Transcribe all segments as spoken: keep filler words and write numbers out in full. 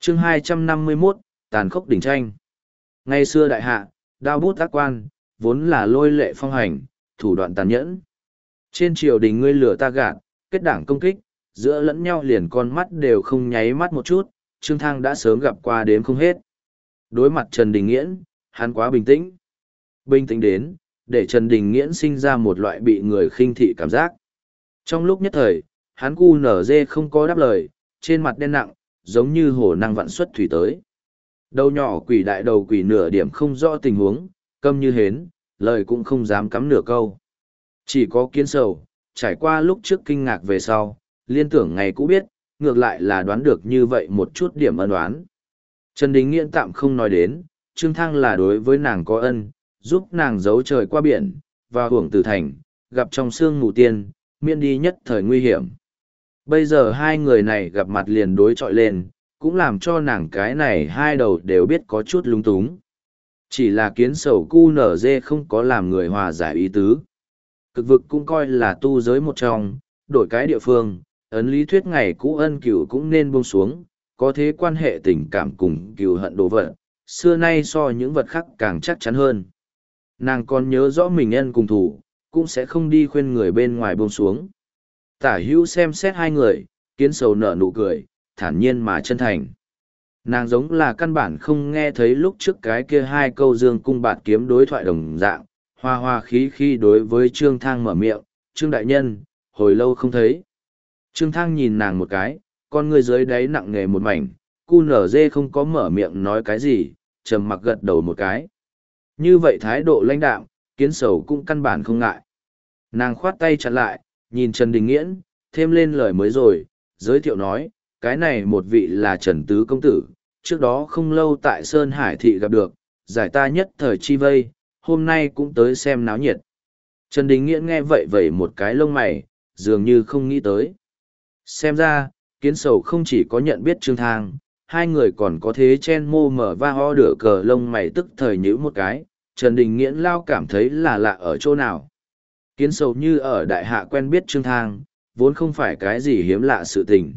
chương hai trăm năm mươi mốt, tàn khốc đỉnh tranh. Ngày xưa đại hạ, đao bút tác quan, vốn là lôi lệ phong hành, thủ đoạn tàn nhẫn. Trên triều đình ngươi lửa ta gạt, kết đảng công kích, giữa lẫn nhau liền con mắt đều không nháy mắt một chút, Trương Thang đã sớm gặp qua đếm không hết. Đối mặt Trần Đình Nghiễn, hắn quá bình tĩnh. Bình tĩnh đến, để Trần Đình Nghiễn sinh ra một loại bị người khinh thị cảm giác. Trong lúc nhất thời, hắn cu nở dê không có đáp lời, trên mặt đen nặng, giống như hồ năng vạn xuất thủy tới. Đầu nhỏ quỷ đại đầu quỷ nửa điểm không rõ tình huống, câm như hến, lời cũng không dám cắm nửa câu. Chỉ có Kiến Sầu, trải qua lúc trước kinh ngạc về sau, liên tưởng ngày cũ biết, ngược lại là đoán được như vậy một chút điểm ân đoán. Trần Đình Nghiễn tạm không nói đến, Trương Thang là đối với nàng có ân, giúp nàng giấu trời qua biển, và hưởng từ thành, gặp trong sương mù tiên, miễn đi nhất thời nguy hiểm. Bây giờ hai người này gặp mặt liền đối chọi lên, cũng làm cho nàng cái này hai đầu đều biết có chút lung túng. Chỉ là Kiến Sầu cu nở dê không có làm người hòa giải ý tứ. Cực vực cũng coi là tu giới một trong, đổi cái địa phương, ấn lý thuyết ngày cũ ân cửu cũng nên buông xuống, có thế quan hệ tình cảm cùng cừu hận đồ vật, xưa nay so những vật khác càng chắc chắn hơn. Nàng còn nhớ rõ mình ân cùng thủ, cũng sẽ không đi khuyên người bên ngoài buông xuống. Tả hữu xem xét hai người, Kiến Sầu nở nụ cười, thản nhiên mà chân thành. Nàng giống là căn bản không nghe thấy lúc trước cái kia hai câu dương cung bạt kiếm đối thoại đồng dạng, hoa hoa khí khi đối với Trương Thang mở miệng, Trương Đại Nhân, hồi lâu không thấy. Trương Thang nhìn nàng một cái, con người dưới đáy nặng nề một mảnh, cu nở dê không có mở miệng nói cái gì, trầm mặc gật đầu một cái. Như vậy thái độ lãnh đạm, Kiến Sầu cũng căn bản không ngại. Nàng khoát tay chặn lại, nhìn Trần Đình Nghiễn, thêm lên lời mới rồi, giới thiệu nói, cái này một vị là Trần Tứ Công Tử, trước đó không lâu tại Sơn Hải Thị gặp được, giải ta nhất thời chi vây, hôm nay cũng tới xem náo nhiệt. Trần Đình Nghiễn nghe vậy vẩy một cái lông mày, dường như không nghĩ tới. Xem ra, Kiến Sầu không chỉ có nhận biết Trương Thang, hai người còn có thế chen mô mở va ho đửa cờ lông mày tức thời nhíu một cái, Trần Đình Nghiễn lao cảm thấy là lạ ở chỗ nào. Kiến Sầu như ở đại hạ quen biết Trương Thang, vốn không phải cái gì hiếm lạ sự tình.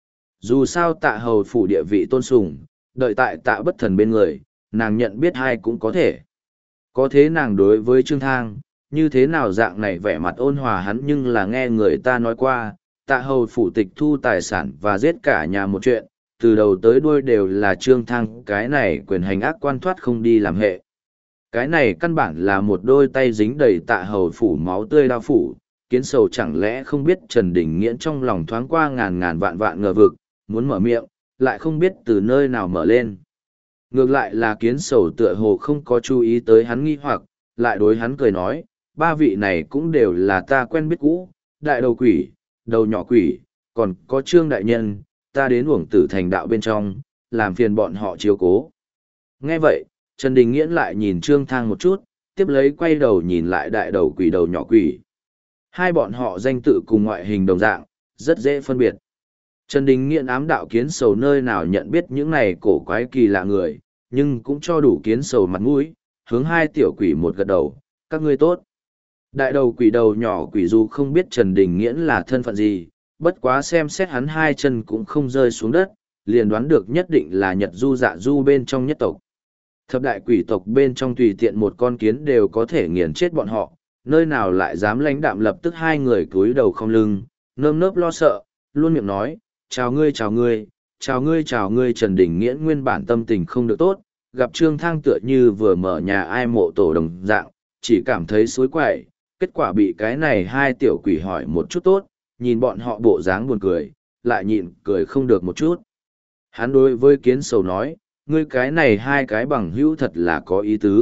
Dù sao Tạ hầu phủ địa vị tôn sùng, đợi tại Tạ bất thần bên người, nàng nhận biết hai cũng có thể. Có thế nàng đối với Trương Thang, như thế nào dạng này vẻ mặt ôn hòa hắn nhưng là nghe người ta nói qua, Tạ hầu phủ tịch thu tài sản và giết cả nhà một chuyện, từ đầu tới đuôi đều là Trương Thang cái này quyền hành ác quan thoát không đi làm hệ. Cái này căn bản là một đôi tay dính đầy Tạ hầu phủ máu tươi đao phủ, Kiến Sầu chẳng lẽ không biết Trần Đình Nghiễn trong lòng thoáng qua ngàn ngàn vạn vạn ngờ vực, muốn mở miệng, lại không biết từ nơi nào mở lên. Ngược lại là Kiến Sầu tựa hồ không có chú ý tới hắn nghi hoặc, lại đối hắn cười nói, ba vị này cũng đều là ta quen biết cũ, đại đầu quỷ, đầu nhỏ quỷ, còn có Trương Đại Nhân, ta đến uổng tử thành đạo bên trong, làm phiền bọn họ chiếu cố. Nghe vậy, Trần Đình Nghiễn lại nhìn Trương Thang một chút, tiếp lấy quay đầu nhìn lại đại đầu quỷ đầu nhỏ quỷ. Hai bọn họ danh tự cùng ngoại hình đồng dạng, rất dễ phân biệt. Trần Đình Nghiễn ám đạo Kiến Sầu nơi nào nhận biết những này cổ quái kỳ lạ người, nhưng cũng cho đủ Kiến Sầu mặt mũi, hướng hai tiểu quỷ một gật đầu, các ngươi tốt. Đại đầu quỷ đầu nhỏ quỷ dù không biết Trần Đình Nghiễn là thân phận gì, bất quá xem xét hắn hai chân cũng không rơi xuống đất, liền đoán được nhất định là Nhật Du Dạ Du bên trong nhất tộc. Thập đại quỷ tộc bên trong tùy tiện một con kiến đều có thể nghiền chết bọn họ, nơi nào lại dám lãnh đạm lập tức hai người cúi đầu không lưng, nơm nớp lo sợ, luôn miệng nói, chào ngươi chào ngươi, chào ngươi chào ngươi. Trần Đình Nghiễn nguyên bản tâm tình không được tốt, gặp Trương Thang tựa như vừa mở nhà ai mộ tổ đồng dạng, chỉ cảm thấy xối quậy, kết quả bị cái này hai tiểu quỷ hỏi một chút tốt, nhìn bọn họ bộ dáng buồn cười, lại nhịn cười không được một chút. Hắn đối với Kiến Sầu nói, ngươi cái này hai cái bằng hữu thật là có ý tứ.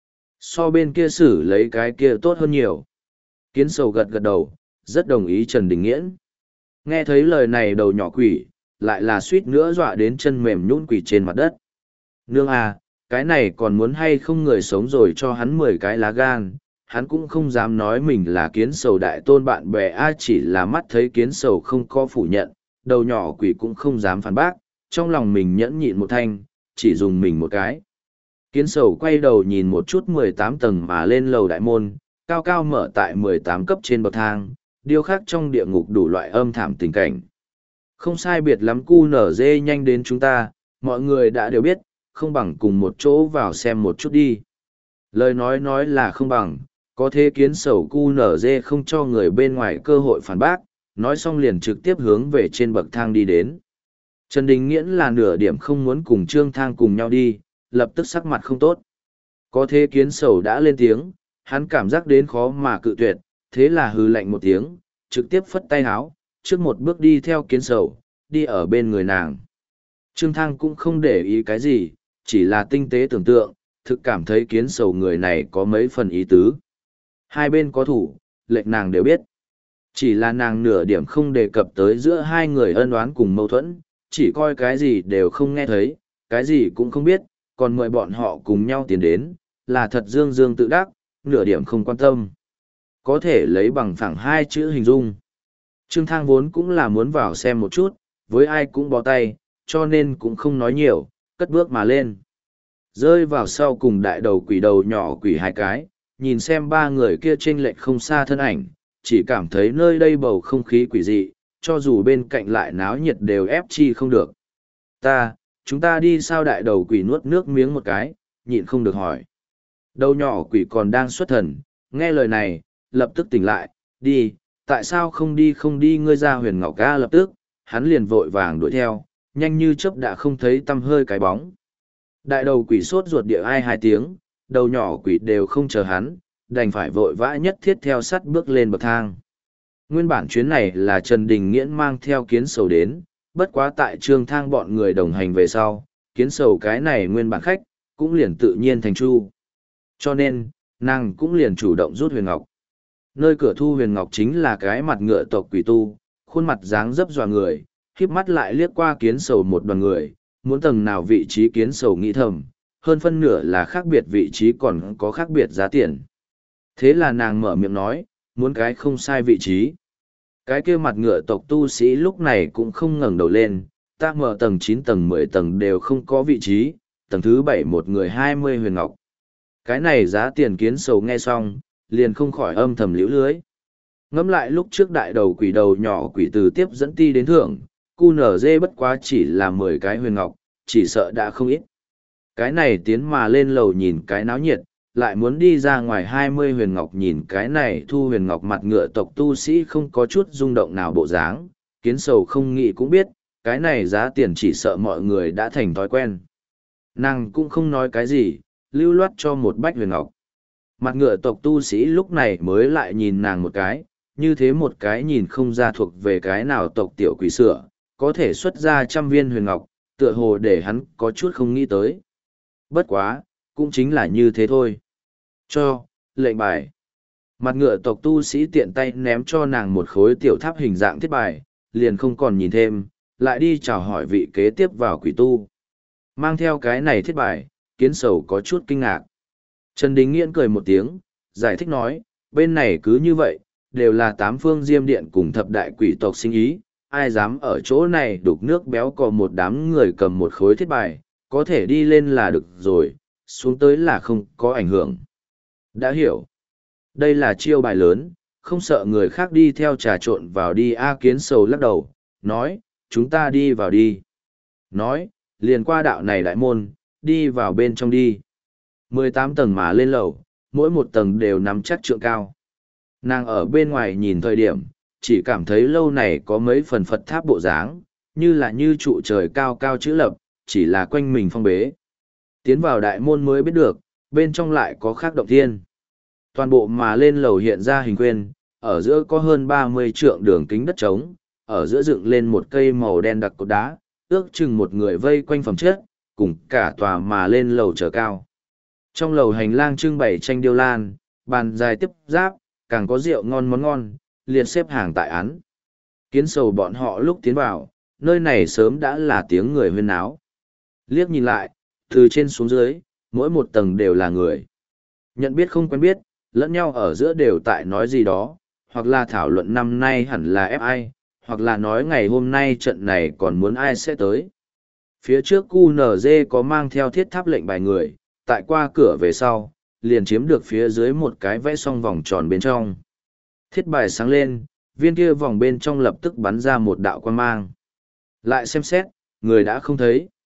So bên kia xử lấy cái kia tốt hơn nhiều. Kiến Sầu gật gật đầu, rất đồng ý Trần Đình Nghiễn. Nghe thấy lời này đầu nhỏ quỷ, lại là suýt nữa dọa đến chân mềm nhũn quỷ trên mặt đất. Nương à, cái này còn muốn hay không người sống rồi cho hắn mười cái lá gan, hắn cũng không dám nói mình là Kiến Sầu đại tôn bạn bè ai, chỉ là mắt thấy Kiến Sầu không có phủ nhận, đầu nhỏ quỷ cũng không dám phản bác, trong lòng mình nhẫn nhịn một thanh, chỉ dùng mình một cái. Kiến Sầu quay đầu nhìn một chút mười tám tầng mà lên lầu đại môn, cao cao mở tại mười tám cấp trên bậc thang, điêu khắc trong địa ngục đủ loại âm thảm tình cảnh. Không sai biệt lắm cu nở dê nhanh đến chúng ta, mọi người đã đều biết, không bằng cùng một chỗ vào xem một chút đi. Lời nói nói là không bằng, có thế kiến sầu cu nở dê không cho người bên ngoài cơ hội phản bác, nói xong liền trực tiếp hướng về trên bậc thang đi đến. Trần Đình Nghiễn là nửa điểm không muốn cùng Trương Thang cùng nhau đi, lập tức sắc mặt không tốt. Có thế kiến sầu đã lên tiếng, hắn cảm giác đến khó mà cự tuyệt, thế là hừ lạnh một tiếng, trực tiếp phất tay háo, trước một bước đi theo kiến sầu, đi ở bên người nàng. Trương Thang cũng không để ý cái gì, chỉ là tinh tế tưởng tượng, thực cảm thấy kiến sầu người này có mấy phần ý tứ. Hai bên có thủ, lệnh nàng đều biết. Chỉ là nàng nửa điểm không đề cập tới giữa hai người ân oán cùng mâu thuẫn, chỉ coi cái gì đều không nghe thấy, cái gì cũng không biết, còn mời bọn họ cùng nhau tiến đến, là thật dương dương tự đắc, nửa điểm không quan tâm. Có thể lấy bằng phẳng hai chữ hình dung. Trương Thang vốn cũng là muốn vào xem một chút, với ai cũng bó tay, cho nên cũng không nói nhiều, cất bước mà lên. Rơi vào sau cùng đại đầu quỷ đầu nhỏ quỷ hai cái, nhìn xem ba người kia chênh lệch không xa thân ảnh, chỉ cảm thấy nơi đây bầu không khí quỷ dị, cho dù bên cạnh lại náo nhiệt đều ép chi không được. Ta, chúng ta đi sao đại đầu quỷ nuốt nước miếng một cái, nhịn không được hỏi. Đầu nhỏ quỷ còn đang xuất thần, nghe lời này, lập tức tỉnh lại, đi, tại sao không đi không đi ngươi ra huyền ngọc ca lập tức, hắn liền vội vàng đuổi theo, nhanh như chớp đã không thấy tăm hơi cái bóng. Đại đầu quỷ sốt ruột địa ai hai tiếng, đầu nhỏ quỷ đều không chờ hắn, đành phải vội vã nhất thiết theo sắt bước lên bậc thang. Nguyên bản chuyến này là Trần Đình Nghiễn mang theo kiến sầu đến, bất quá tại Trương Thang bọn người đồng hành về sau, kiến sầu cái này nguyên bản khách, cũng liền tự nhiên thành chu. Cho nên, nàng cũng liền chủ động rút huyền ngọc. Nơi cửa thu huyền ngọc chính là cái mặt ngựa tộc quỷ tu, khuôn mặt dáng dấp dọa người, khiếp mắt lại liếc qua kiến sầu một đoàn người, muốn tầng nào vị trí kiến sầu nghĩ thầm, hơn phân nửa là khác biệt vị trí còn có khác biệt giá tiền. Thế là nàng mở miệng nói, muốn cái không sai vị trí. Cái kia mặt ngựa tộc tu sĩ lúc này cũng không ngẩng đầu lên, ta mở tầng chín tầng mười tầng đều không có vị trí, tầng thứ bảy một người hai mươi huyền ngọc. Cái này giá tiền kiến sầu nghe xong, liền không khỏi âm thầm liễu lưới. Ngẫm lại lúc trước đại đầu quỷ đầu nhỏ quỷ từ tiếp dẫn ti đến thưởng, cu nở dê bất quá chỉ là mười cái huyền ngọc, chỉ sợ đã không ít. Cái này tiến mà lên lầu nhìn cái náo nhiệt, lại muốn đi ra ngoài hai mươi huyền ngọc nhìn cái này thu huyền ngọc mặt ngựa tộc tu sĩ không có chút rung động nào bộ dáng, kiến sầu không nghĩ cũng biết, cái này giá tiền chỉ sợ mọi người đã thành thói quen. Nàng cũng không nói cái gì, lưu loát cho một bách huyền ngọc. Mặt ngựa tộc tu sĩ lúc này mới lại nhìn nàng một cái, như thế một cái nhìn không ra thuộc về cái nào tộc tiểu quỷ sửa, có thể xuất ra trăm viên huyền ngọc, tựa hồ để hắn có chút không nghĩ tới. Bất quá, cũng chính là như thế thôi. Cho, lệnh bài. Mặt ngựa tộc tu sĩ tiện tay ném cho nàng một khối tiểu tháp hình dạng thiết bài, liền không còn nhìn thêm, lại đi chào hỏi vị kế tiếp vào quỷ tu. Mang theo cái này thiết bài, kiến sầu có chút kinh ngạc. Trần Đình Nghiễn cười một tiếng, giải thích nói, bên này cứ như vậy, đều là tám phương diêm điện cùng thập đại quỷ tộc sinh ý, ai dám ở chỗ này đục nước béo cò một đám người cầm một khối thiết bài, có thể đi lên là được rồi, xuống tới là không có ảnh hưởng. Đã hiểu. Đây là chiêu bài lớn, không sợ người khác đi theo trà trộn vào đi. A Kiến sầu lắc đầu, nói, chúng ta đi vào đi. Nói, liền qua đạo này đại môn, đi vào bên trong đi. mười tám tầng mà lên lầu, mỗi một tầng đều nắm chắc trượng cao. Nàng ở bên ngoài nhìn thời điểm, chỉ cảm thấy lâu này có mấy phần Phật tháp bộ dáng, như là như trụ trời cao cao chữ lập, chỉ là quanh mình phong bế. Tiến vào đại môn mới biết được, bên trong lại có khác động thiên. Toàn bộ mà lên lầu hiện ra hình quyên, ở giữa có hơn ba mươi trượng đường kính đất trống, ở giữa dựng lên một cây màu đen đặc cột đá, ước chừng một người vây quanh phẩm chất, cùng cả tòa mà lên lầu trở cao. Trong lầu hành lang trưng bày tranh điêu lan, bàn dài tiếp giáp, càng có rượu ngon món ngon, liền xếp hàng tại án. Kiến sầu bọn họ lúc tiến vào, nơi này sớm đã là tiếng người huyên náo. Liếc nhìn lại, từ trên xuống dưới, mỗi một tầng đều là người. Nhận biết không quen biết, lẫn nhau ở giữa đều tại nói gì đó, hoặc là thảo luận năm nay hẳn là ép ai, hoặc là nói ngày hôm nay trận này còn muốn ai sẽ tới. Phía trước cu nở dê có mang theo thiết tháp lệnh bài người, tại qua cửa về sau, liền chiếm được phía dưới một cái vẽ song vòng tròn bên trong. Thiết bài sáng lên, viên kia vòng bên trong lập tức bắn ra một đạo quang mang. Lại xem xét, người đã không thấy.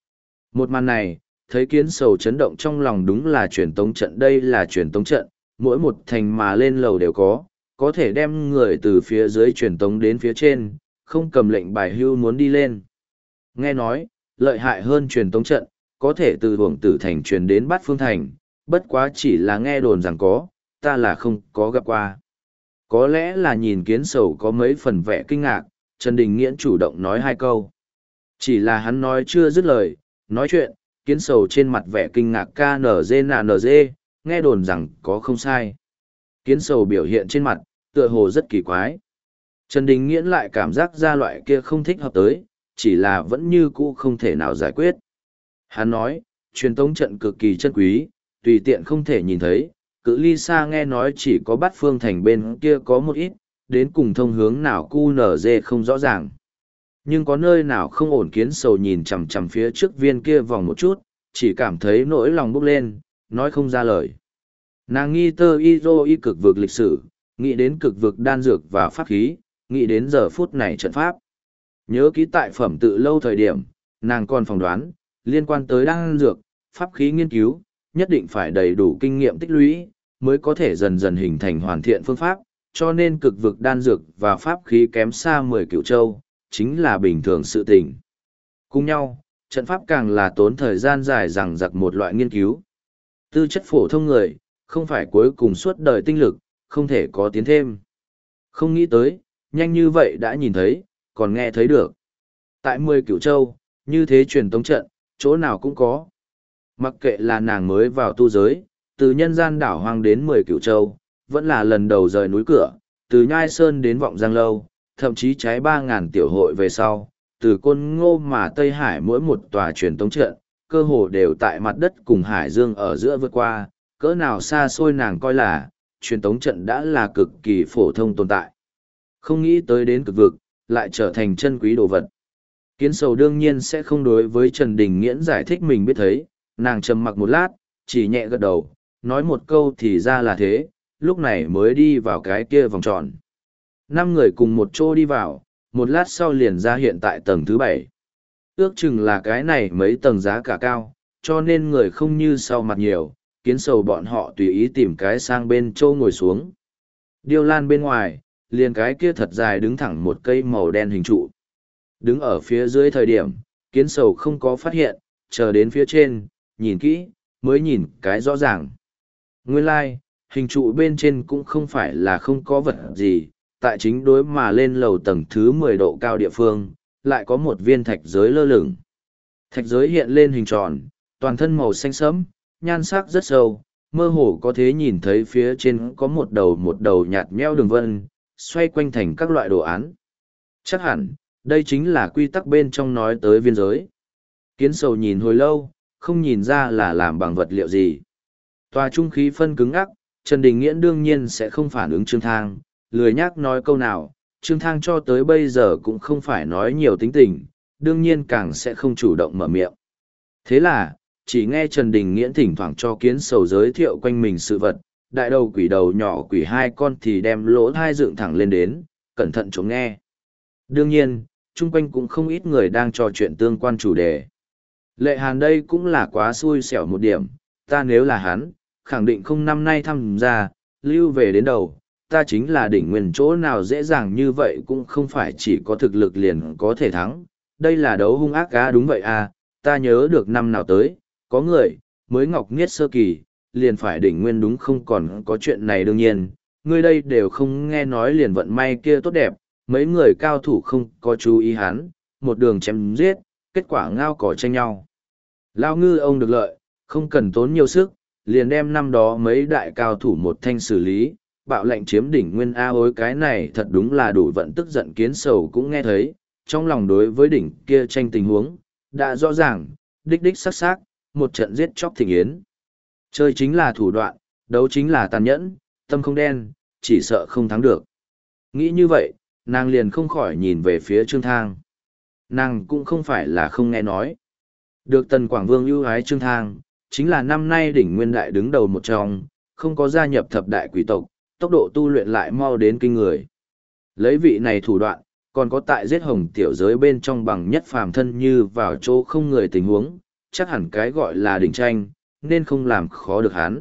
Một màn này, thấy kiến sầu chấn động trong lòng đúng là truyền tống trận, đây là truyền tống trận, mỗi một thành mà lên lầu đều có, có thể đem người từ phía dưới truyền tống đến phía trên, không cầm lệnh bài hưu muốn đi lên. Nghe nói, lợi hại hơn truyền tống trận, có thể từ Hưởng Tử Thành truyền đến Bát Phương Thành, bất quá chỉ là nghe đồn rằng có, ta là không có gặp qua. Có lẽ là nhìn kiến sầu có mấy phần vẻ kinh ngạc, Trần Đình Nghiễn chủ động nói hai câu. Chỉ là hắn nói chưa dứt lời, nói chuyện, kiến sầu trên mặt vẻ kinh ngạc ca nờ dê nà nờ dê, nghe đồn rằng có không sai. Kiến sầu biểu hiện trên mặt, tựa hồ rất kỳ quái. Trần Đình Nghiễn lại cảm giác ra loại kia không thích hợp tới, chỉ là vẫn như cũ không thể nào giải quyết. Hắn nói, truyền tống trận cực kỳ chân quý, tùy tiện không thể nhìn thấy, cự ly xa nghe nói chỉ có Bát Phương Thành bên kia có một ít, đến cùng thông hướng nào cu nở dê không rõ ràng. Nhưng có nơi nào không ổn, kiến sầu nhìn chằm chằm phía trước viên kia vòng một chút, chỉ cảm thấy nỗi lòng bốc lên, nói không ra lời. Nàng nghi tơ y dô y cực vực lịch sử, nghĩ đến cực vực đan dược và pháp khí, nghĩ đến giờ phút này trận pháp. Nhớ ký tại phẩm tự lâu thời điểm, nàng còn phỏng đoán, liên quan tới đan dược, pháp khí nghiên cứu, nhất định phải đầy đủ kinh nghiệm tích lũy, mới có thể dần dần hình thành hoàn thiện phương pháp, cho nên cực vực đan dược và pháp khí kém xa mười cửu châu, chính là bình thường sự tình. Cùng nhau, trận pháp càng là tốn thời gian dài dằng dặc một loại nghiên cứu. Tư chất phổ thông người, không phải cuối cùng suốt đời tinh lực, không thể có tiến thêm. Không nghĩ tới, nhanh như vậy đã nhìn thấy, còn nghe thấy được. Tại mười cửu châu, như thế truyền tống trận, chỗ nào cũng có. Mặc kệ là nàng mới vào tu giới, từ nhân gian đảo hoang đến mười cửu châu, vẫn là lần đầu rời núi cửa, từ Nhai Sơn đến Vọng Giang Lâu, thậm chí trái ba ngàn tiểu hội về sau, từ Côn Ngô mà Tây Hải mỗi một tòa truyền tống trận, cơ hồ đều tại mặt đất cùng Hải Dương ở giữa vượt qua, cỡ nào xa xôi nàng coi là, truyền tống trận đã là cực kỳ phổ thông tồn tại. Không nghĩ tới đến cực vực, lại trở thành chân quý đồ vật. Kiến sầu đương nhiên sẽ không đối với Trần Đình Nghiễn giải thích mình biết thấy, nàng trầm mặc một lát, chỉ nhẹ gật đầu, nói một câu thì ra là thế, lúc này mới đi vào cái kia vòng tròn. Năm người cùng một chỗ đi vào, một lát sau liền ra hiện tại tầng thứ bảy. Ước chừng là cái này mấy tầng giá cả cao, cho nên người không như sau mặt nhiều, kiến sầu bọn họ tùy ý tìm cái sang bên châu ngồi xuống. Điêu lan bên ngoài, liền cái kia thật dài đứng thẳng một cây màu đen hình trụ. Đứng ở phía dưới thời điểm, kiến sầu không có phát hiện, chờ đến phía trên, nhìn kỹ, mới nhìn cái rõ ràng. Nguyên lai, like, hình trụ bên trên cũng không phải là không có vật gì, tại chính đối mà lên lầu tầng thứ mười độ cao địa phương, lại có một viên thạch giới lơ lửng. Thạch giới hiện lên hình tròn, toàn thân màu xanh sẫm, nhan sắc rất sâu, mơ hồ có thể nhìn thấy phía trên có một đầu một đầu nhạt nhẽo đường vân, xoay quanh thành các loại đồ án. Chắc hẳn, đây chính là quy tắc bên trong nói tới viên giới. Kiến sầu nhìn hồi lâu, không nhìn ra là làm bằng vật liệu gì. Tòa trung khí phân cứng ắc, Trần Đình Nghiễn đương nhiên sẽ không phản ứng Trương Thang, lười nhác nói câu nào, Trương Thang cho tới bây giờ cũng không phải nói nhiều tính tình, đương nhiên càng sẽ không chủ động mở miệng. Thế là, chỉ nghe Trần Đình Nghiễn thỉnh thoảng cho kiến sầu giới thiệu quanh mình sự vật, đại đầu quỷ đầu nhỏ quỷ hai con thì đem lỗ thai dựng thẳng lên đến, cẩn thận chống nghe. Đương nhiên, chung quanh cũng không ít người đang trò chuyện tương quan chủ đề. Lệ Hàn đây cũng là quá xui xẻo một điểm, ta nếu là hắn, khẳng định không năm nay tham gia, lưu về đến đầu, ta chính là đỉnh nguyên chỗ nào dễ dàng như vậy cũng không phải chỉ có thực lực liền có thể thắng, đây là đấu hung ác á đúng vậy à, ta nhớ được năm nào tới, có người, mới ngọc nghiết sơ kỳ, liền phải đỉnh nguyên đúng không còn có chuyện này đương nhiên, ngươi đây đều không nghe nói liền vận may kia tốt đẹp, mấy người cao thủ không có chú ý hắn, một đường chém giết, kết quả ngao cỏ tranh nhau. Lao ngư ông được lợi, không cần tốn nhiều sức, liền đem năm đó mấy đại cao thủ một thanh xử lý, bạo lệnh chiếm đỉnh nguyên A ối cái này thật đúng là đủ vận tức giận kiến sầu cũng nghe thấy, trong lòng đối với đỉnh kia tranh tình huống, đã rõ ràng, đích đích sắc sắc, một trận giết chóc thịnh yến. Chơi chính là thủ đoạn, đấu chính là tàn nhẫn, tâm không đen, chỉ sợ không thắng được. Nghĩ như vậy, nàng liền không khỏi nhìn về phía Trương Thang. Nàng cũng không phải là không nghe nói. Được Tần Quảng Vương ưu ái Trương Thang, chính là năm nay đỉnh nguyên đại đứng đầu một trong, không có gia nhập thập đại quỷ tộc, tốc độ tu luyện lại mau đến kinh người. Lấy vị này thủ đoạn, còn có tại giết hồng tiểu giới bên trong bằng nhất phàm thân như vào chỗ không người tình huống, chắc hẳn cái gọi là đỉnh tranh, nên không làm khó được hắn.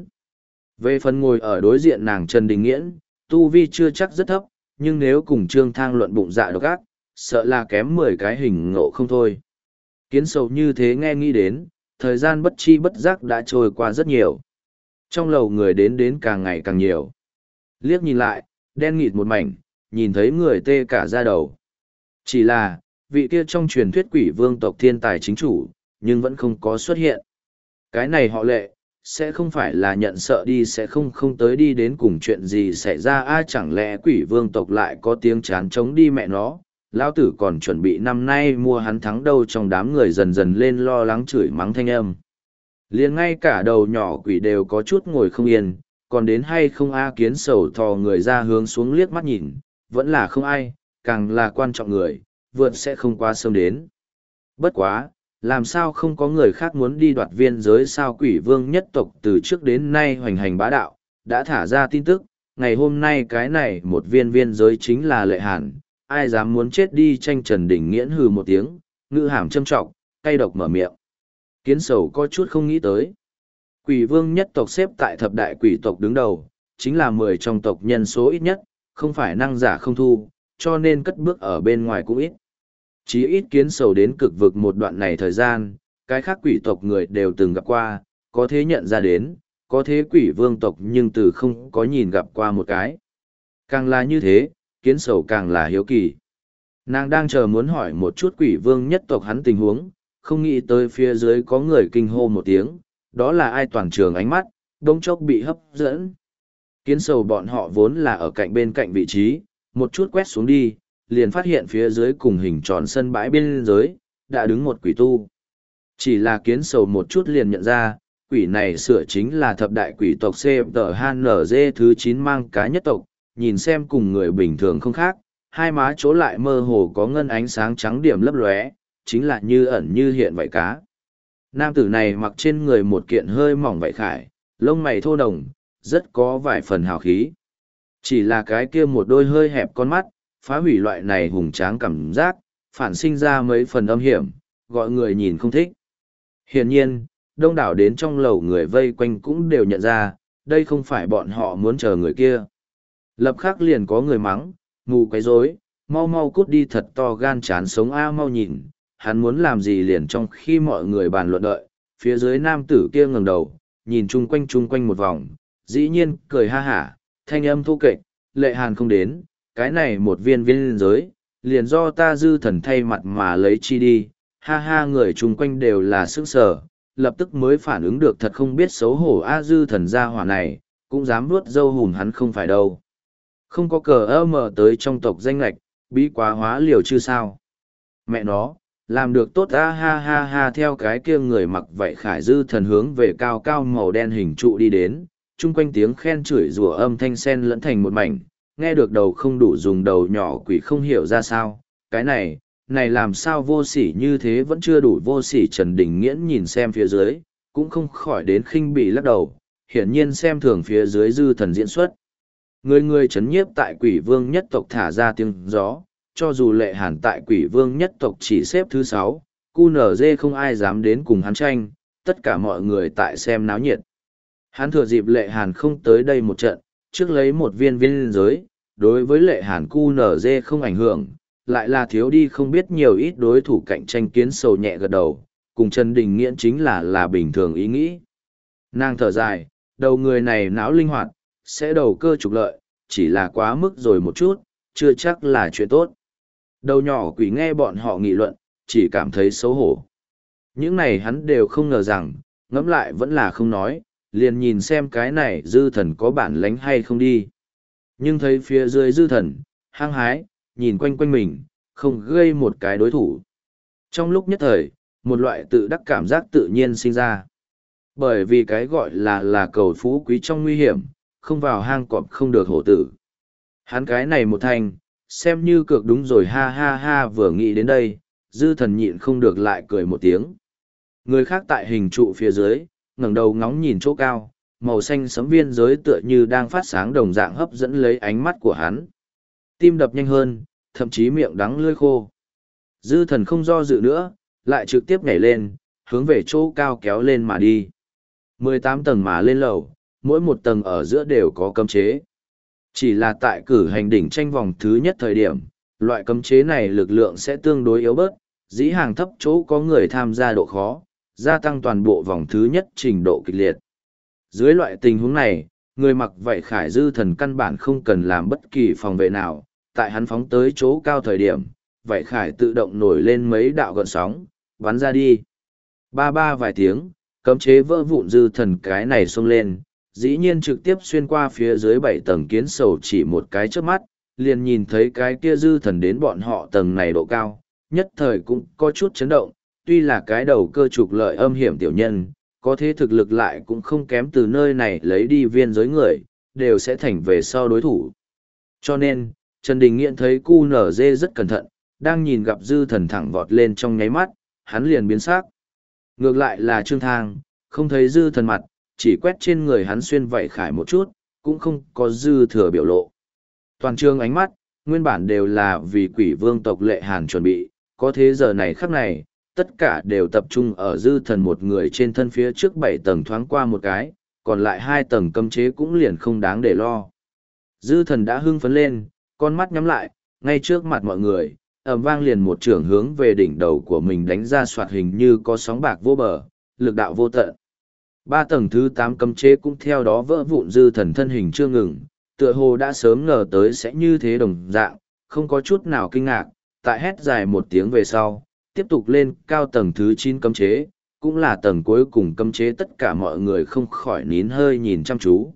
Về phần ngồi ở đối diện nàng Trần Đình Nghiễn, tu vi chưa chắc rất thấp, nhưng nếu cùng Trương Thang luận bụng dạ độc ác, sợ là kém mười cái hình ngộ không thôi. Kiến sầu như thế nghe nghĩ đến, thời gian bất chi bất giác đã trôi qua rất nhiều. Trong lầu người đến đến càng ngày càng nhiều. Liếc nhìn lại, đen nghịt một mảnh, nhìn thấy người tê cả da đầu. Chỉ là, vị kia trong truyền thuyết quỷ vương tộc thiên tài chính chủ, nhưng vẫn không có xuất hiện. Cái này họ Lệ, sẽ không phải là nhận sợ đi sẽ không không tới đi đến cùng chuyện gì xảy ra a chẳng lẽ quỷ vương tộc lại có tiếng chán chống đi mẹ nó. Lão tử còn chuẩn bị năm nay mua hắn thắng đâu, trong đám người dần dần lên lo lắng chửi mắng thanh âm. Liền ngay cả đầu nhỏ quỷ đều có chút ngồi không yên, còn đến hay không a kiến sầu thò người ra hướng xuống liếc mắt nhìn, vẫn là không ai, càng là quan trọng người, vượt sẽ không quá sớm đến. Bất quá, làm sao không có người khác muốn đi đoạt viên giới sao? Quỷ vương nhất tộc từ trước đến nay hoành hành bá đạo, đã thả ra tin tức, ngày hôm nay cái này một viên viên giới chính là Lệ Hàn, ai dám muốn chết đi tranh. Trần Đình Nghiễn hừ một tiếng, ngữ hàm châm trọng, cay độc mở miệng. Kiến sầu có chút không nghĩ tới. Quỷ vương nhất tộc xếp tại thập đại quỷ tộc đứng đầu, chính là mười trong tộc nhân số ít nhất, không phải năng giả không thu, cho nên cất bước ở bên ngoài cũng ít. Chí ít kiến sầu đến cực vực một đoạn này thời gian, cái khác quỷ tộc người đều từng gặp qua, có thế nhận ra đến, có thế quỷ vương tộc nhưng từ không có nhìn gặp qua một cái. Càng là như thế, kiến sầu càng là hiếu kỳ. Nàng đang chờ muốn hỏi một chút quỷ vương nhất tộc hắn tình huống, không nghĩ tới phía dưới có người kinh hô một tiếng, đó là ai? Toàn trường ánh mắt, đông chốc bị hấp dẫn. Kiến sầu bọn họ vốn là ở cạnh bên cạnh vị trí, một chút quét xuống đi, liền phát hiện phía dưới cùng hình tròn sân bãi bên dưới, đã đứng một quỷ tu. Chỉ là kiến sầu một chút liền nhận ra, quỷ này sửa chính là thập đại quỷ tộc xê tờ hát en giê thứ chín mang cá nhất tộc, nhìn xem cùng người bình thường không khác, hai má chỗ lại mơ hồ có ngân ánh sáng trắng điểm lấp lóe, chính là như ẩn như hiện vảy cá. Nam tử này mặc trên người một kiện hơi mỏng vảy khải, lông mày thô đồng, rất có vài phần hào khí. Chỉ là cái kia một đôi hơi hẹp con mắt, phá hủy loại này hùng tráng cảm giác, phản sinh ra mấy phần âm hiểm, gọi người nhìn không thích. Hiển nhiên, đông đảo đến trong lầu người vây quanh cũng đều nhận ra, đây không phải bọn họ muốn chờ người kia. Lập khắc liền có người mắng, mù quấy rối, mau mau cút đi, thật to gan chán sống a mau nhìn, hắn muốn làm gì liền. Trong khi mọi người bàn luận đợi, phía dưới nam tử kia ngẩng đầu, nhìn chung quanh chung quanh một vòng, dĩ nhiên cười ha hả, thanh âm thu kệch, Lệ Hàn không đến, cái này một viên viên giới, liền do ta Dư Thần thay mặt mà lấy chi đi, ha ha. Người chung quanh đều là sức sở, lập tức mới phản ứng được, thật không biết xấu hổ a Dư Thần gia hỏa này, cũng dám vuốt râu hùm hắn không phải đâu. Không có cờ ơ mờ tới trong tộc danh lạch, bí quá hóa liều chứ sao. Mẹ nó, làm được tốt a ha ha ha. Theo cái kia người mặc vậy khải Dư Thần hướng về cao cao màu đen hình trụ đi đến, chung quanh tiếng khen chửi rủa âm thanh sen lẫn thành một mảnh, nghe được đầu không đủ dùng đầu nhỏ quỷ không hiểu ra sao, cái này, này làm sao vô sỉ như thế, vẫn chưa đủ vô sỉ. Trần Đình Nghiễn nhìn xem phía dưới, cũng không khỏi đến khinh bỉ lắc đầu, hiển nhiên xem thường phía dưới Dư Thần diễn xuất. Người người chấn nhiếp tại quỷ vương nhất tộc thả ra tiếng gió, cho dù Lệ Hàn tại quỷ vương nhất tộc chỉ xếp thứ sáu, cu nở dê không ai dám đến cùng hắn tranh, tất cả mọi người tại xem náo nhiệt. Hắn thừa dịp Lệ Hàn không tới đây một trận, trước lấy một viên viên giới, đối với Lệ Hàn cu nở dê không ảnh hưởng, lại là thiếu đi không biết nhiều ít đối thủ cạnh tranh. Kiến sầu nhẹ gật đầu, cùng Trần Đình Nghiễn chính là là bình thường ý nghĩ. Nàng thở dài, đầu người này não linh hoạt, sẽ đầu cơ trục lợi, chỉ là quá mức rồi một chút, chưa chắc là chuyện tốt. Đầu nhỏ quỷ nghe bọn họ nghị luận, chỉ cảm thấy xấu hổ. Những này hắn đều không ngờ rằng, ngẫm lại vẫn là không nói, liền nhìn xem cái này Dư Thần có bản lánh hay không đi. Nhưng thấy phía dưới Dư Thần, hăng hái, nhìn quanh quanh mình, không gây một cái đối thủ. Trong lúc nhất thời, một loại tự đắc cảm giác tự nhiên sinh ra. Bởi vì cái gọi là là cầu phú quý trong nguy hiểm, không vào hang cọp không được hổ tử. Hắn cái này một thành, xem như cược đúng rồi ha ha ha. Vừa nghĩ đến đây, Dư Thần nhịn không được lại cười một tiếng. Người khác tại hình trụ phía dưới, ngẩng đầu ngóng nhìn chỗ cao, màu xanh sẫm viên giới tựa như đang phát sáng đồng dạng hấp dẫn lấy ánh mắt của hắn. Tim đập nhanh hơn, thậm chí miệng đắng lưỡi khô. Dư Thần không do dự nữa, lại trực tiếp nhảy lên, hướng về chỗ cao kéo lên mà đi. mười tám tầng mà lên lầu, mỗi một tầng ở giữa đều có cấm chế. Chỉ là tại cử hành đỉnh tranh vòng thứ nhất thời điểm, loại cấm chế này lực lượng sẽ tương đối yếu bớt, dĩ hàng thấp chỗ có người tham gia độ khó, gia tăng toàn bộ vòng thứ nhất trình độ kịch liệt. Dưới loại tình huống này, người mặc vảy khải dư thần căn bản không cần làm bất kỳ phòng vệ nào, tại hắn phóng tới chỗ cao thời điểm, vảy khải tự động nổi lên mấy đạo gợn sóng, bắn ra đi. Ba ba vài tiếng, cấm chế vỡ vụn dư thần cái này xông lên, dĩ nhiên trực tiếp xuyên qua phía dưới bảy tầng kiến sầu chỉ một cái trước mắt, liền nhìn thấy cái kia dư thần đến bọn họ tầng này độ cao, nhất thời cũng có chút chấn động, tuy là cái đầu cơ trục lợi âm hiểm tiểu nhân, có thế thực lực lại cũng không kém từ nơi này lấy đi viên giới người, đều sẽ thành về sau đối thủ. Cho nên, Trần Đình Nghiện thấy cu nở dê rất cẩn thận, đang nhìn gặp dư thần thẳng vọt lên trong nháy mắt, hắn liền biến sắc. Ngược lại là Trương Thang, không thấy dư thần mặt, chỉ quét trên người hắn xuyên vảy khải một chút, cũng không có dư thừa biểu lộ. Toàn trường ánh mắt, nguyên bản đều là vì quỷ vương tộc Lệ Hàn chuẩn bị, có thế giờ này khắc này, tất cả đều tập trung ở dư thần một người trên thân phía trước bảy tầng thoáng qua một cái, còn lại hai tầng cấm chế cũng liền không đáng để lo. Dư thần đã hưng phấn lên, con mắt nhắm lại, ngay trước mặt mọi người, ầm vang liền một trường hướng về đỉnh đầu của mình đánh ra soạt hình như có sóng bạc vô bờ, lực đạo vô tận. Ba tầng thứ tám cấm chế cũng theo đó vỡ vụn dư thần thân hình chưa ngừng, tựa hồ đã sớm ngờ tới sẽ như thế đồng dạng, không có chút nào kinh ngạc, tại hét dài một tiếng về sau, tiếp tục lên cao tầng thứ chín cấm chế, cũng là tầng cuối cùng cấm chế tất cả mọi người không khỏi nín hơi nhìn chăm chú.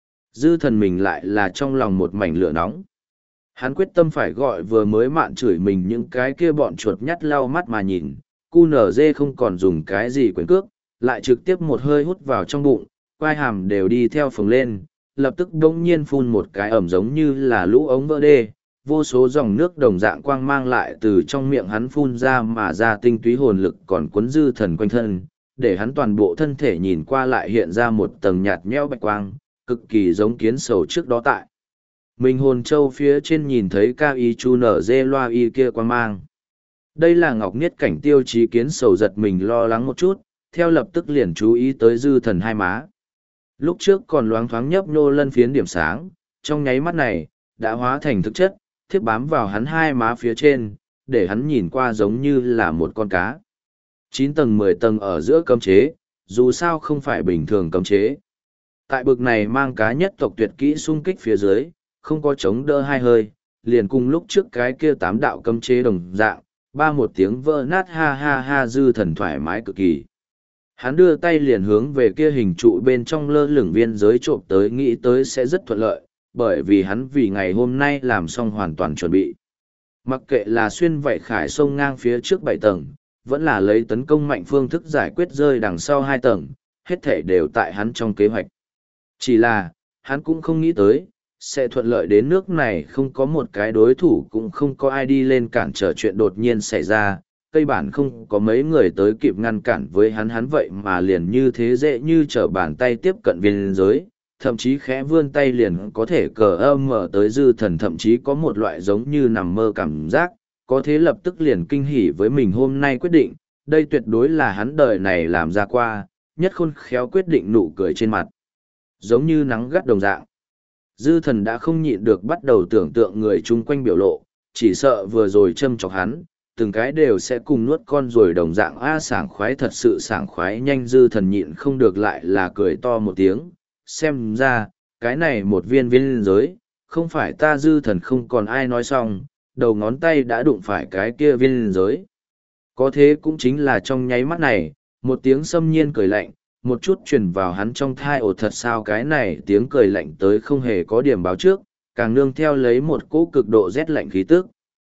Dư thần mình lại là trong lòng một mảnh lửa nóng. Hắn quyết tâm phải gọi vừa mới mạn chửi mình những cái kia bọn chuột nhắt lau mắt mà nhìn, cu nở dê không còn dùng cái gì quyền cước, lại trực tiếp một hơi hút vào trong bụng, quai hàm đều đi theo phồng lên, lập tức đống nhiên phun một cái ẩm giống như là lũ ống vỡ đê, vô số dòng nước đồng dạng quang mang lại từ trong miệng hắn phun ra mà ra tinh túy hồn lực còn cuốn dư thần quanh thân, để hắn toàn bộ thân thể nhìn qua lại hiện ra một tầng nhạt nhẽo bạch quang, cực kỳ giống kiến sầu trước đó tại. Mình hồn châu phía trên nhìn thấy ca y chu nở dê loa y kia quang mang. Đây là ngọc niết cảnh tiêu chí kiến sầu giật mình lo lắng một chút, theo lập tức liền chú ý tới dư thần hai má. Lúc trước còn loáng thoáng nhấp nhô lân phiến điểm sáng, trong nháy mắt này, đã hóa thành thực chất, thiếp bám vào hắn hai má phía trên, để hắn nhìn qua giống như là một con cá. Chín tầng mười tầng ở giữa cấm chế, dù sao không phải bình thường cấm chế. Tại bực này mang cá nhất tộc tuyệt kỹ xung kích phía dưới, không có chống đỡ hai hơi, liền cùng lúc trước cái kia tám đạo cấm chế đồng dạng, ba một tiếng vỡ nát ha ha ha dư thần thoải mái cực kỳ. Hắn đưa tay liền hướng về kia hình trụ bên trong lơ lửng viên giới trộm tới nghĩ tới sẽ rất thuận lợi, bởi vì hắn vì ngày hôm nay làm xong hoàn toàn chuẩn bị. Mặc kệ là xuyên vảy khải sông ngang phía trước bảy tầng, vẫn là lấy tấn công mạnh phương thức giải quyết rơi đằng sau hai tầng, hết thể đều tại hắn trong kế hoạch. Chỉ là, hắn cũng không nghĩ tới, sẽ thuận lợi đến nước này không có một cái đối thủ cũng không có ai đi lên cản trở chuyện đột nhiên xảy ra, cây bản không có mấy người tới kịp ngăn cản với hắn hắn vậy mà liền như thế dễ như trở bàn tay tiếp cận viên giới, thậm chí khẽ vươn tay liền có thể cờ âm mở tới dư thần thậm chí có một loại giống như nằm mơ cảm giác, có thế lập tức liền kinh hỉ với mình hôm nay quyết định, đây tuyệt đối là hắn đời này làm ra qua, nhất khôn khéo quyết định nụ cười trên mặt. Giống như nắng gắt đồng dạng. Dư thần đã không nhịn được bắt đầu tưởng tượng người chung quanh biểu lộ, chỉ sợ vừa rồi châm chọc hắn, từng cái đều sẽ cùng nuốt con rồi đồng dạng a sảng khoái thật sự sảng khoái nhanh dư thần nhịn không được lại là cười to một tiếng, xem ra, cái này một viên viên giới, không phải ta dư thần không còn ai nói xong, đầu ngón tay đã đụng phải cái kia viên giới. Có thế cũng chính là trong nháy mắt này, một tiếng xâm nhiên cười lạnh, một chút truyền vào hắn trong thai ồ thật sao cái này tiếng cười lạnh tới không hề có điểm báo trước, càng nương theo lấy một cỗ cực độ rét lạnh khí tức.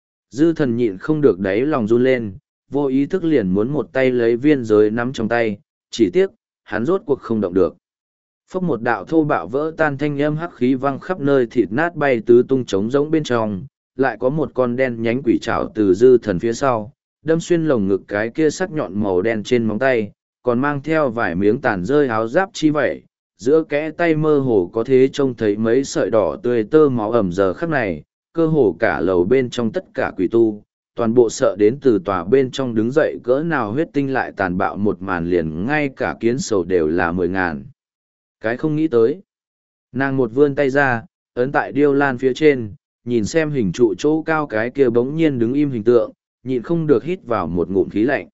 Dư thần nhịn không được đáy lòng run lên, vô ý thức liền muốn một tay lấy viên giới nắm trong tay, chỉ tiếc, hắn rốt cuộc không động được. Phốc một đạo thô bạo vỡ tan thanh âm hắc khí văng khắp nơi thịt nát bay tứ tung trống rỗng bên trong, lại có một con đen nhánh quỷ trảo từ dư thần phía sau, đâm xuyên lồng ngực cái kia sắc nhọn màu đen trên móng tay, còn mang theo vài miếng tàn rơi áo giáp chi vậy, giữa kẽ tay mơ hồ có thế trông thấy mấy sợi đỏ tươi tơ máu ẩm giờ khắc này, cơ hồ cả lầu bên trong tất cả quỷ tu, toàn bộ sợ đến từ tòa bên trong đứng dậy cỡ nào huyết tinh lại tàn bạo một màn liền ngay cả kiến sầu đều là mười ngàn. Cái không nghĩ tới. Nàng một vươn tay ra, ấn tại điêu lan phía trên, nhìn xem hình trụ chỗ cao cái kia bỗng nhiên đứng im hình tượng, nhịn không được hít vào một ngụm khí lạnh.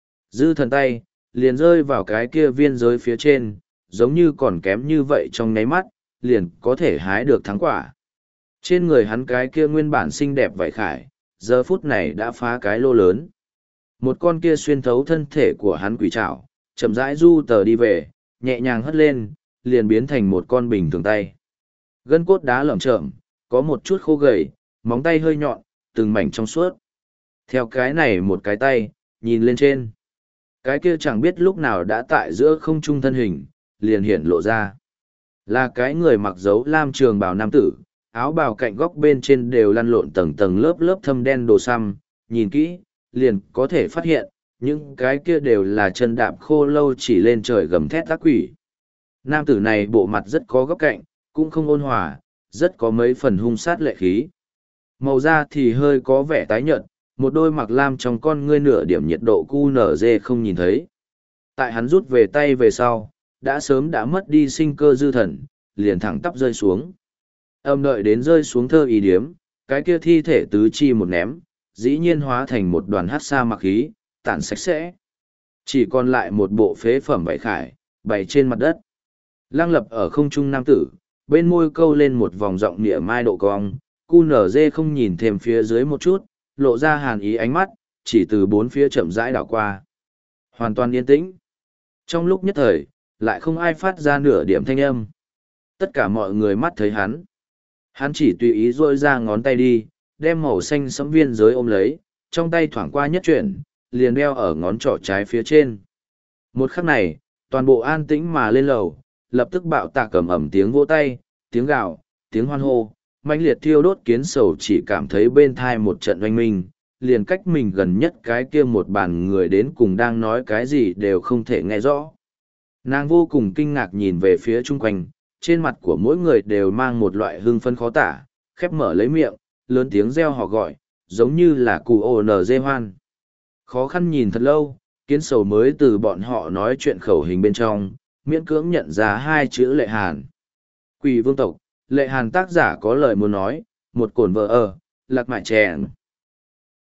Dư thần tay, liền rơi vào cái kia viên giới phía trên, giống như còn kém như vậy trong nháy mắt, liền có thể hái được thắng quả. Trên người hắn cái kia nguyên bản xinh đẹp vậy khải, giờ phút này đã phá cái lô lớn. Một con kia xuyên thấu thân thể của hắn quỷ trảo, chậm rãi du tờ đi về, nhẹ nhàng hất lên, liền biến thành một con bình thường tay. Gân cốt đá lởm chởm, có một chút khô gầy, móng tay hơi nhọn, từng mảnh trong suốt. Theo cái này một cái tay, nhìn lên trên. Cái kia chẳng biết lúc nào đã tại giữa không trung thân hình, liền hiện lộ ra. Là cái người mặc dấu lam trường bào nam tử, áo bào cạnh góc bên trên đều lăn lộn tầng tầng lớp lớp thâm đen đồ xăm, nhìn kỹ, liền có thể phát hiện, những cái kia đều là chân đạp khô lâu chỉ lên trời gầm thét ác quỷ. Nam tử này bộ mặt rất có góc cạnh, cũng không ôn hòa, rất có mấy phần hung sát lệ khí. Màu da thì hơi có vẻ tái nhợt, một đôi mặc lam trong con ngươi nửa điểm nhiệt độ cu nở dê không nhìn thấy. Tại hắn rút về tay về sau, đã sớm đã mất đi sinh cơ dư thần, liền thẳng tắp rơi xuống. Âm đợi đến rơi xuống thơ ý điếm, cái kia thi thể tứ chi một ném, dĩ nhiên hóa thành một đoàn hát xa mặc khí, tản sạch sẽ. Chỉ còn lại một bộ phế phẩm bày khải, bày trên mặt đất. Lăng lập ở không trung nam tử, bên môi câu lên một vòng giọng nịa mai độ cong, cu nở dê không nhìn thêm phía dưới một chút, lộ ra hàn ý ánh mắt, chỉ từ bốn phía chậm rãi đảo qua. Hoàn toàn yên tĩnh. Trong lúc nhất thời, lại không ai phát ra nửa điểm thanh âm. Tất cả mọi người mắt thấy hắn. Hắn chỉ tùy ý rôi ra ngón tay đi, đem màu xanh sẫm viên giới ôm lấy, trong tay thoảng qua nhất chuyển, liền đeo ở ngón trỏ trái phía trên. Một khắc này, toàn bộ an tĩnh mà lên lầu, lập tức bạo tạc cầm ẩm tiếng vỗ tay, tiếng gào, tiếng hoan hô, mãnh liệt thiêu đốt kiến sầu chỉ cảm thấy bên thai một trận oanh minh, liền cách mình gần nhất cái kia một bàn người đến cùng đang nói cái gì đều không thể nghe rõ. Nàng vô cùng kinh ngạc nhìn về phía chung quanh, trên mặt của mỗi người đều mang một loại hưng phấn khó tả, khép mở lấy miệng, lớn tiếng reo họ gọi, giống như là cù ồ nở dê hoan. Khó khăn nhìn thật lâu, kiến sầu mới từ bọn họ nói chuyện khẩu hình bên trong, miễn cưỡng nhận ra hai chữ lệ hàn. Quỷ vương tộc, lệ hàn tác giả có lời muốn nói, một cổn vợ ở, lạc mại chèn.